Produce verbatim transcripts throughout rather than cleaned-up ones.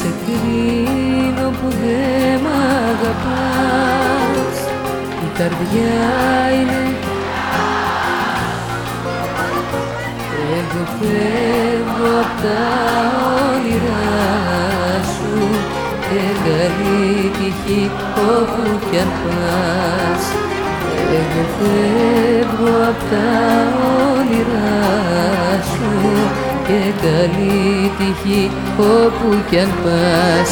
σε κρίνω που δε μ' αγαπάς. Η καρδιά είναι, εγώ φεύγω απ' τα όνειρά σου και καλή τύχη όπου κι αν πας. Εγώ φεύγω απ' τα όνειρά σου και καλή τύχη όπου κι αν πας.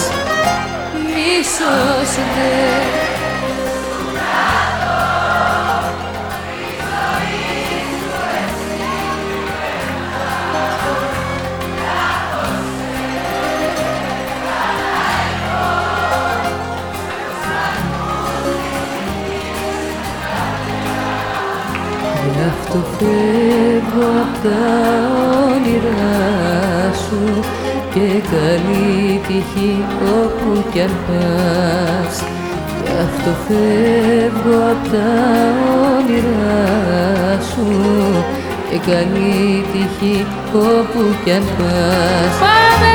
Μίσος δε γι' αυτό φεύγω απ' τα όνειρά σου και καλή τύχη όπου κι αν πας. Γι' αυτό φεύγω απ' τα όνειρά σου και καλή τύχη όπου κι αν πας. Πάμε!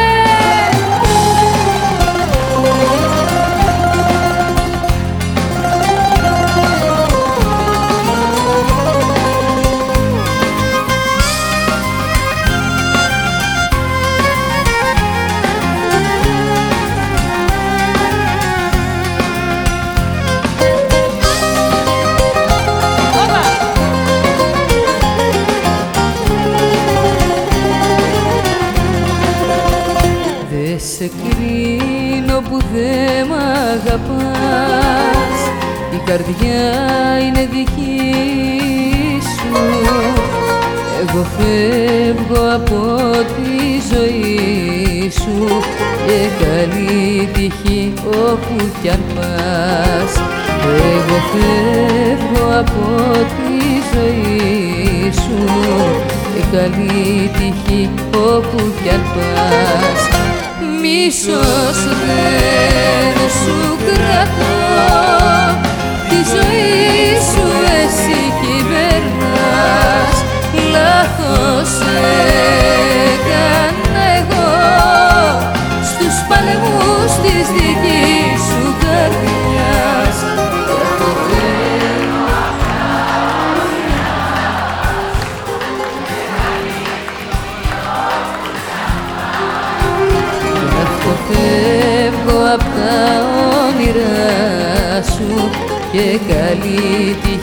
Δε σε κρίνω που δε μ' αγαπάς. Η καρδιά είναι δική σου. Εγώ φεύγω από τη ζωή σου και καλή τύχη όπου κι αν πας. Εγώ φεύγω από τη ζωή σου και καλή τύχη όπου κι αν πας. Μίσος δεν σου κρατώ, τη ζωή σου εσύ κυβερνάς. Λάθος έκανα εγώ στους παλμούς της δικής σου καρδιάς. Φεύγω απ' τα όνειρά σου και καλή